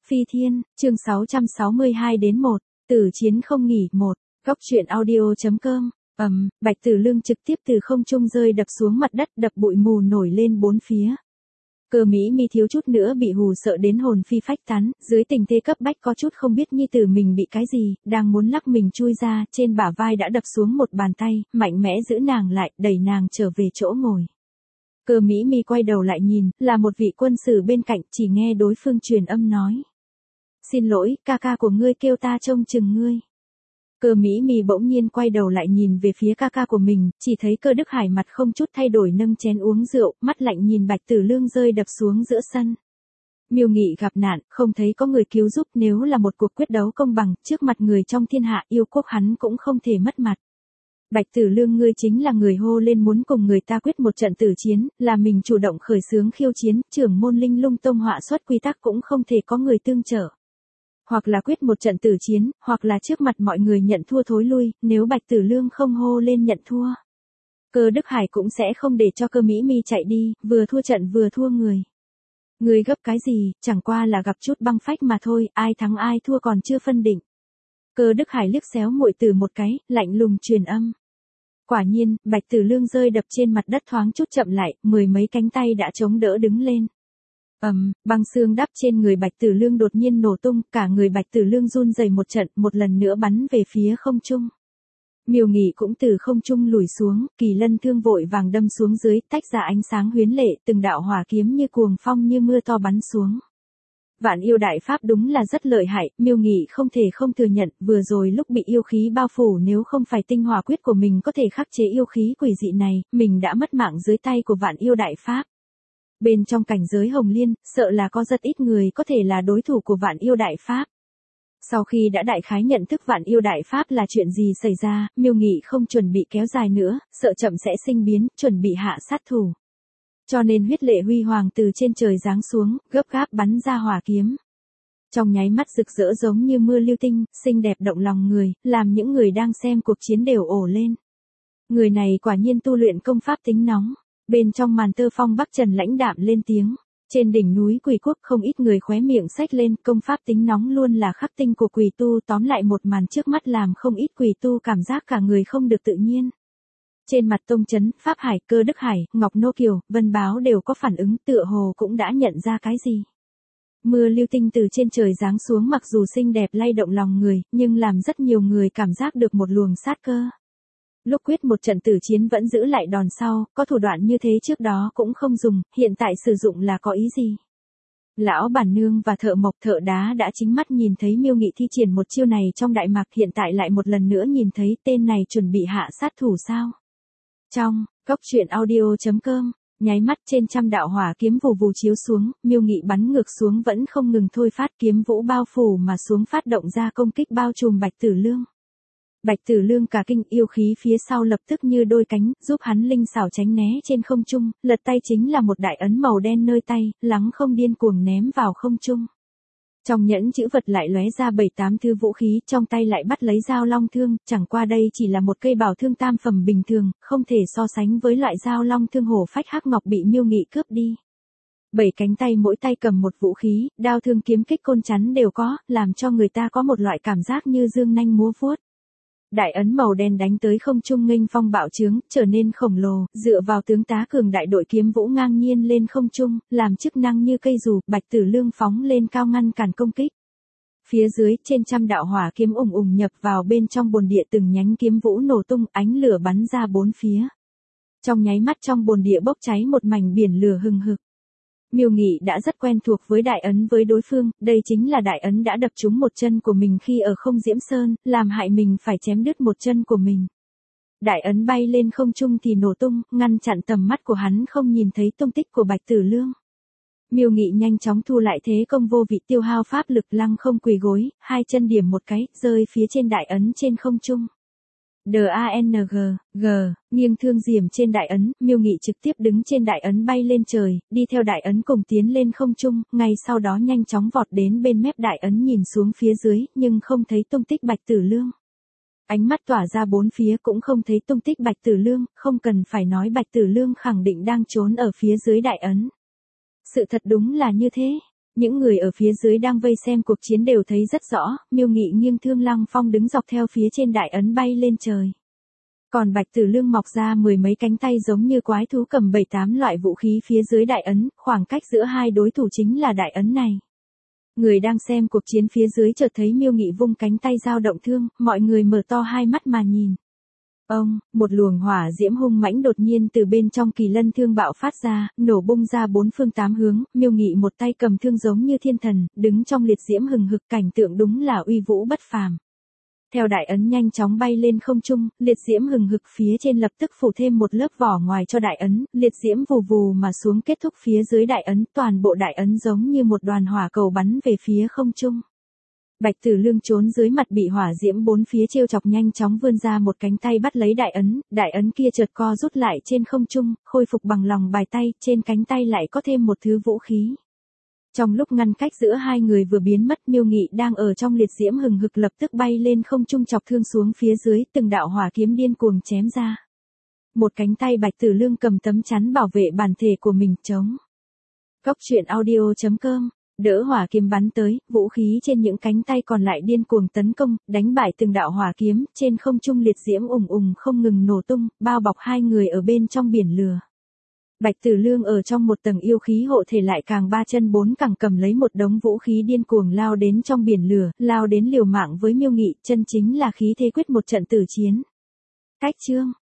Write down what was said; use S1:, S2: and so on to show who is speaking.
S1: Phi Thiên, chương 662-1, Tử chiến không nghỉ 1, góc truyện audio.com, Bạch Tử Lương trực tiếp từ không trung rơi đập xuống mặt đất, đập bụi mù nổi lên bốn phía. Cơ Mỹ Mi thiếu chút nữa bị hù sợ đến hồn phi phách tán, dưới tình thế cấp bách có chút không biết nhi tử mình bị cái gì, đang muốn lắc mình chui ra, trên bả vai đã đập xuống một bàn tay, mạnh mẽ giữ nàng lại, đẩy nàng trở về chỗ ngồi. Cơ Mỹ Mi quay đầu lại nhìn, là một vị quân sử bên cạnh, chỉ nghe đối phương truyền âm nói. Xin lỗi, ca ca của ngươi kêu ta trông chừng ngươi. Cơ Mỹ Mi bỗng nhiên quay đầu lại nhìn về phía ca ca của mình, chỉ thấy Cơ Đức Hải mặt không chút thay đổi nâng chén uống rượu, mắt lạnh nhìn Bạch Tử Lương rơi đập xuống giữa sân. Miêu Nghị gặp nạn, không thấy có người cứu giúp, nếu là một cuộc quyết đấu công bằng, trước mặt người trong thiên hạ yêu quốc hắn cũng không thể mất mặt. Bạch Tử Lương, ngươi chính là người hô lên muốn cùng người ta quyết một trận tử chiến, là mình chủ động khởi xướng khiêu chiến, trưởng môn Linh Lung Tông họa xuất quy tắc cũng không thể có người tương trợ. Hoặc là quyết một trận tử chiến, hoặc là trước mặt mọi người nhận thua thối lui, nếu Bạch Tử Lương không hô lên nhận thua. Cơ Đức Hải cũng sẽ không để cho Cơ Mỹ Mi chạy đi, vừa thua trận vừa thua người. Người gấp cái gì, chẳng qua là gặp chút băng phách mà thôi, ai thắng ai thua còn chưa phân định. Cơ Đức Hải liếc xéo muội tử một cái, lạnh lùng truyền âm. Quả nhiên, Bạch Tử Lương rơi đập trên mặt đất thoáng chút chậm lại, mười mấy cánh tay đã chống đỡ đứng lên. Băng xương đắp trên người Bạch Tử Lương đột nhiên nổ tung, cả người Bạch Tử Lương run rẩy một trận, một lần nữa bắn về phía không trung. Miêu Nghị cũng từ không trung lùi xuống, Kỳ Lân thương vội vàng đâm xuống dưới, tách ra ánh sáng huyến lệ, từng đạo hỏa kiếm như cuồng phong như mưa to bắn xuống. Vạn yêu đại pháp đúng là rất lợi hại, Miêu Nghị không thể không thừa nhận, vừa rồi lúc bị yêu khí bao phủ nếu không phải tinh hỏa quyết của mình có thể khắc chế yêu khí quỷ dị này, mình đã mất mạng dưới tay của vạn yêu đại pháp. Bên trong cảnh giới Hồng Liên, sợ là có rất ít người có thể là đối thủ của vạn yêu đại pháp. Sau khi đã đại khái nhận thức vạn yêu đại pháp là chuyện gì xảy ra, Miêu Nghị không chuẩn bị kéo dài nữa, sợ chậm sẽ sinh biến, chuẩn bị hạ sát thủ. Cho nên huyết lệ huy hoàng từ trên trời giáng xuống, gấp gáp bắn ra hỏa kiếm. Trong nháy mắt rực rỡ giống như mưa lưu tinh, xinh đẹp động lòng người, làm những người đang xem cuộc chiến đều ồ lên. Người này quả nhiên tu luyện công pháp tính nóng. Bên trong màn tơ phong Bắc Trần lãnh đạm lên tiếng. Trên đỉnh núi Quỷ Quốc không ít người khóe miệng xách lên, công pháp tính nóng luôn là khắc tinh của quỷ tu, tóm lại một màn trước mắt làm không ít quỷ tu cảm giác cả người không được tự nhiên. Trên mặt Tông Chấn, Pháp Hải, Cơ Đức Hải, Ngọc Nô Kiều, Vân Báo đều có phản ứng, tựa hồ cũng đã nhận ra cái gì. Mưa lưu tinh từ trên trời giáng xuống mặc dù xinh đẹp lay động lòng người, nhưng làm rất nhiều người cảm giác được một luồng sát cơ. Lúc quyết một trận tử chiến vẫn giữ lại đòn sau, có thủ đoạn như thế trước đó cũng không dùng, hiện tại sử dụng là có ý gì? Lão bản nương và thợ mộc thợ đá đã chính mắt nhìn thấy Miêu Nghị thi triển một chiêu này trong Đại Mạc, hiện tại lại một lần nữa nhìn thấy tên này chuẩn bị hạ sát thủ sao? Trong góc truyện audio.com, nháy mắt trên trăm đạo hỏa kiếm vù vù chiếu xuống, Miêu Nghị bắn ngược xuống vẫn không ngừng thôi phát, kiếm vũ bao phủ mà xuống phát động ra công kích bao trùm Bạch Tử Lương. Bạch Tử Lương cả kinh, yêu khí phía sau lập tức như đôi cánh, giúp hắn linh xảo tránh né trên không trung, lật tay chính là một đại ấn màu đen nơi tay, lắng không điên cuồng ném vào không trung. Trong nhẫn chữ vật lại lóe ra 7-8 thứ vũ khí, trong tay lại bắt lấy dao long thương, chẳng qua đây chỉ là một cây bảo thương tam phẩm bình thường, không thể so sánh với loại dao long thương hổ phách hắc ngọc bị Miêu Nghị cướp đi. 7 cánh tay mỗi tay cầm một vũ khí, đao thương kiếm kích côn chắn đều có, làm cho người ta có một loại cảm giác như dương nanh múa vuốt. Đại ấn màu đen đánh tới không trung nghênh phong bạo trướng, trở nên khổng lồ, dựa vào tướng tá cường đại đội kiếm vũ ngang nhiên lên không trung, làm chức năng như cây dù, Bạch Tử Lương phóng lên cao ngăn cản công kích. Phía dưới, trên trăm đạo hỏa kiếm ùng ùng nhập vào bên trong bồn địa, từng nhánh kiếm vũ nổ tung, ánh lửa bắn ra bốn phía. Trong nháy mắt trong bồn địa bốc cháy một mảnh biển lửa hừng hực. Miêu Nghị đã rất quen thuộc với đại ấn với đối phương, đây chính là đại ấn đã đập trúng một chân của mình khi ở Không Diễm Sơn, làm hại mình phải chém đứt một chân của mình. Đại ấn bay lên không trung thì nổ tung, ngăn chặn tầm mắt của hắn không nhìn thấy tung tích của Bạch Tử Lương. Miêu Nghị nhanh chóng thu lại thế công vô vị, tiêu hao pháp lực, lăng không quỳ gối, hai chân điểm một cái, rơi phía trên đại ấn trên không trung. DANG, nghiêng thương diềm trên đại ấn, Miêu Nghị trực tiếp đứng trên đại ấn bay lên trời, đi theo đại ấn cùng tiến lên không trung, ngay sau đó nhanh chóng vọt đến bên mép đại ấn nhìn xuống phía dưới, nhưng không thấy tung tích Bạch Tử Lương. Ánh mắt tỏa ra bốn phía cũng không thấy tung tích Bạch Tử Lương, không cần phải nói Bạch Tử Lương khẳng định đang trốn ở phía dưới đại ấn. Sự thật đúng là như thế. Những người ở phía dưới đang vây xem cuộc chiến đều thấy rất rõ, Miêu Nghị nghiêng Thương Lăng Phong đứng dọc theo phía trên đại ấn bay lên trời. Còn Bạch Tử Lương mọc ra mười mấy cánh tay giống như quái thú cầm 7-8 loại vũ khí phía dưới đại ấn, khoảng cách giữa hai đối thủ chính là đại ấn này. Người đang xem cuộc chiến phía dưới chợt thấy Miêu Nghị vung cánh tay dao động thương, mọi người mở to hai mắt mà nhìn. Một luồng hỏa diễm hung mãnh đột nhiên từ bên trong kỳ lân thương bạo phát ra, nổ bung ra bốn phương tám hướng, Miêu Nghị một tay cầm thương giống như thiên thần, đứng trong liệt diễm hừng hực, cảnh tượng đúng là uy vũ bất phàm. Theo đại ấn nhanh chóng bay lên không trung, liệt diễm hừng hực phía trên lập tức phủ thêm một lớp vỏ ngoài cho đại ấn, liệt diễm vù vù mà xuống kết thúc phía dưới đại ấn, toàn bộ đại ấn giống như một đoàn hỏa cầu bắn về phía không trung. Bạch Tử Lương trốn dưới mặt bị hỏa diễm bốn phía trêu chọc nhanh chóng vươn ra một cánh tay bắt lấy đại ấn kia chợt co rút lại trên không trung, khôi phục bằng lòng bài tay, trên cánh tay lại có thêm một thứ vũ khí. Trong lúc ngăn cách giữa hai người vừa biến mất, Miêu Nghị đang ở trong liệt diễm hừng hực lập tức bay lên không trung chọc thương xuống phía dưới, từng đạo hỏa kiếm điên cuồng chém ra. Một cánh tay Bạch Tử Lương cầm tấm chắn bảo vệ bản thể của mình chống. Góc truyện audio.com Đỡ hỏa kiếm bắn tới, vũ khí trên những cánh tay còn lại điên cuồng tấn công, đánh bại từng đạo hỏa kiếm, trên không trung liệt diễm ùng ùng không ngừng nổ tung, bao bọc hai người ở bên trong biển lửa. Bạch Tử Lương ở trong một tầng yêu khí hộ thể lại càng ba chân bốn cẳng cầm lấy một đống vũ khí điên cuồng lao đến trong biển lửa, lao đến liều mạng với Miêu Nghị, chân chính là khí thế quyết một trận tử chiến. Cách chương